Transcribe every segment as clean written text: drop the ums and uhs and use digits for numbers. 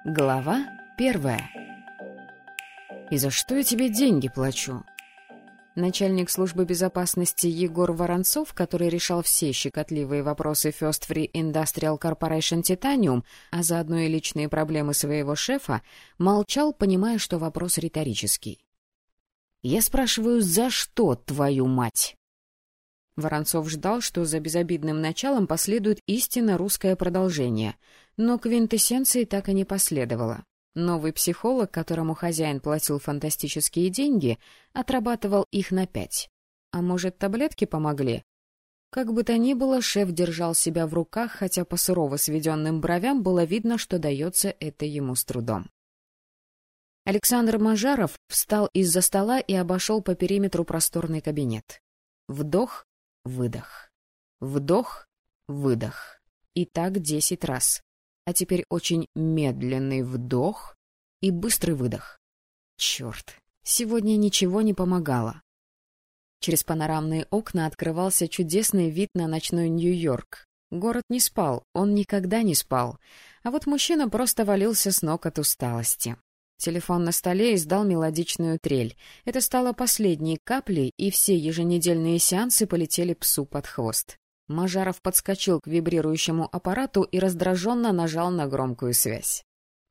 Глава 1. «И за что я тебе деньги плачу?» Начальник службы безопасности Егор Воронцов, который решал все щекотливые вопросы First Free Industrial Corporation Titanium, а заодно и личные проблемы своего шефа, молчал, понимая, что вопрос риторический. «Я спрашиваю, за что, твою мать?» Воронцов ждал, что за безобидным началом последует истинно русское продолжение, но квинтэссенции так и не последовало. Новый психолог, которому хозяин платил фантастические деньги, отрабатывал их на 5. А может, таблетки помогли? Как бы то ни было, шеф держал себя в руках, хотя по сурово сведенным бровям было видно, что дается это ему с трудом. Александр Мажаров встал из-за стола и обошел по периметру просторный кабинет. Вдох, выдох. Вдох, выдох. И так 10 раз. А теперь очень медленный вдох и быстрый выдох. Черт, сегодня ничего не помогало. Через панорамные окна открывался чудесный вид на ночной Нью-Йорк. Город не спал, он никогда не спал. А вот мужчина просто валился с ног от усталости. Телефон на столе издал мелодичную трель. Это стало последней каплей, и все еженедельные сеансы полетели псу под хвост. Мажаров подскочил к вибрирующему аппарату и раздраженно нажал на громкую связь.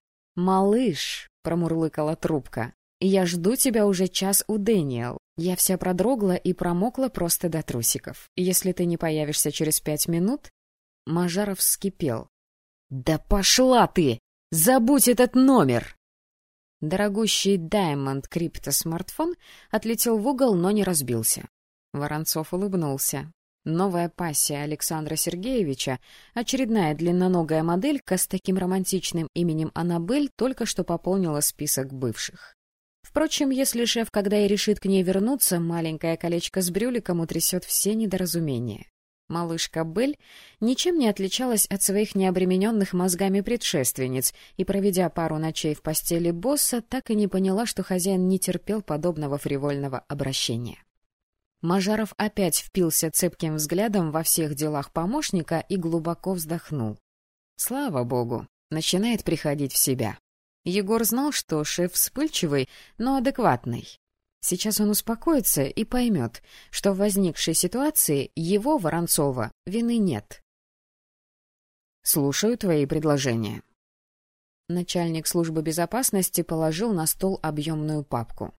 «Малыш», — промурлыкала трубка, — «я жду тебя уже час у Дэниел. Я вся продрогла и промокла просто до трусиков. Если ты не появишься через 5 минут...» Мажаров вскипел. «Да пошла ты! Забудь этот номер!» Дорогущий Diamond крипто-смартфон отлетел в угол, но не разбился. Воронцов улыбнулся. Новая пассия Александра Сергеевича, очередная длинноногая моделька с таким романтичным именем Аннабель, только что пополнила список бывших. Впрочем, если шеф когда и решит к ней вернуться, маленькое колечко с брюликом утрясет все недоразумения. Малышка Белль ничем не отличалась от своих необремененных мозгами предшественниц и, проведя пару ночей в постели босса, так и не поняла, что хозяин не терпел подобного фривольного обращения. Мажаров опять впился цепким взглядом во всех делах помощника и глубоко вздохнул. Слава богу, начинает приходить в себя. Егор знал, что шеф вспыльчивый, но адекватный. Сейчас он успокоится и поймет, что в возникшей ситуации его, Воронцова, вины нет. «Слушаю твои предложения». Начальник службы безопасности положил на стол объемную папку.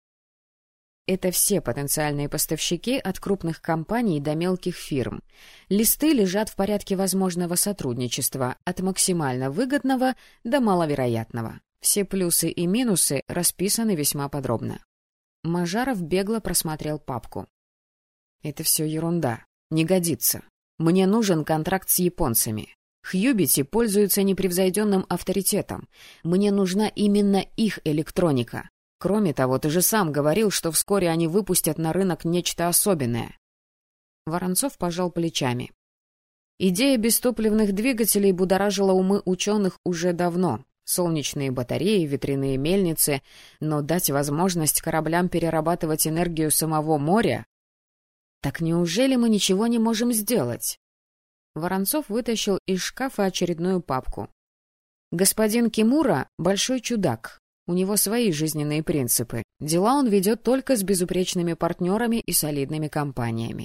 Это все потенциальные поставщики от крупных компаний до мелких фирм. Листы лежат в порядке возможного сотрудничества, от максимально выгодного до маловероятного. Все плюсы и минусы расписаны весьма подробно. Мажаров бегло просмотрел папку. «Это все ерунда. Не годится. Мне нужен контракт с японцами. Хьюбити пользуются непревзойденным авторитетом. Мне нужна именно их электроника. Кроме того, ты же сам говорил, что вскоре они выпустят на рынок нечто особенное». Воронцов пожал плечами. Идея бестопливных двигателей будоражила умы ученых уже давно. Солнечные батареи, ветряные мельницы, но дать возможность кораблям перерабатывать энергию самого моря? Так неужели мы ничего не можем сделать? Воронцов вытащил из шкафа очередную папку. Господин Кимура — большой чудак. У него свои жизненные принципы. Дела он ведет только с безупречными партнерами и солидными компаниями.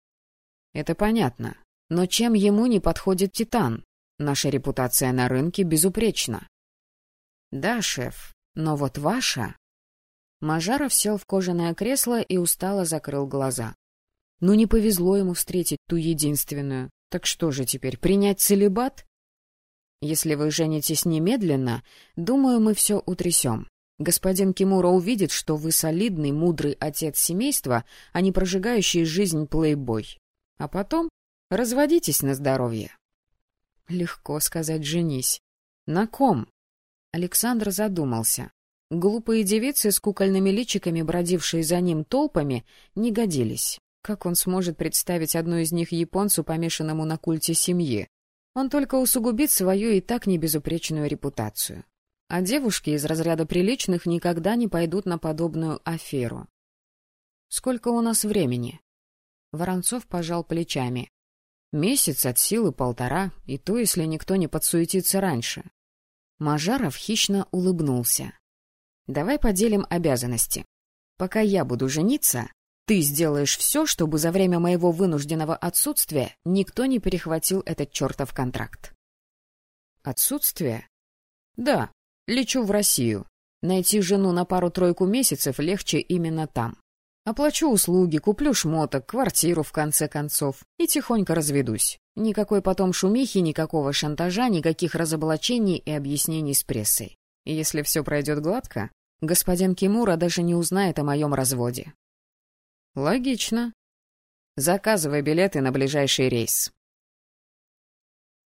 Это понятно. Но чем ему не подходит Титан? Наша репутация на рынке безупречна. Да, шеф, но вот ваша... Мажаров сел в кожаное кресло и устало закрыл глаза. Ну, не повезло ему встретить ту единственную. Так что же теперь, принять целибат? Если вы женитесь немедленно, думаю, мы все утрясем. Господин Кимура увидит, что вы солидный, мудрый отец семейства, а не прожигающий жизнь плейбой. А потом разводитесь на здоровье. Легко сказать «женись». На ком? Александр задумался. Глупые девицы с кукольными личиками, бродившие за ним толпами, не годились. Как он сможет представить одну из них японцу, помешанному на культе семьи? Он только усугубит свою и так небезупречную репутацию. А девушки из разряда приличных никогда не пойдут на подобную аферу. «Сколько у нас времени?» Воронцов пожал плечами. «Месяц от силы 1,5, и то, если никто не подсуетится раньше. Мажаров хищно улыбнулся. «Давай поделим обязанности. Пока я буду жениться, ты сделаешь все, чтобы за время моего вынужденного отсутствия никто не перехватил этот чертов контракт». «Отсутствие?» «Да, лечу в Россию. Найти жену на пару-тройку месяцев легче именно там. Оплачу услуги, куплю шмоток, квартиру в конце концов и тихонько разведусь. Никакой потом шумихи, никакого шантажа, никаких разоблачений и объяснений с прессой. И если все пройдет гладко, господин Кимура даже не узнает о моем разводе». «Логично. Заказывай билеты на ближайший рейс».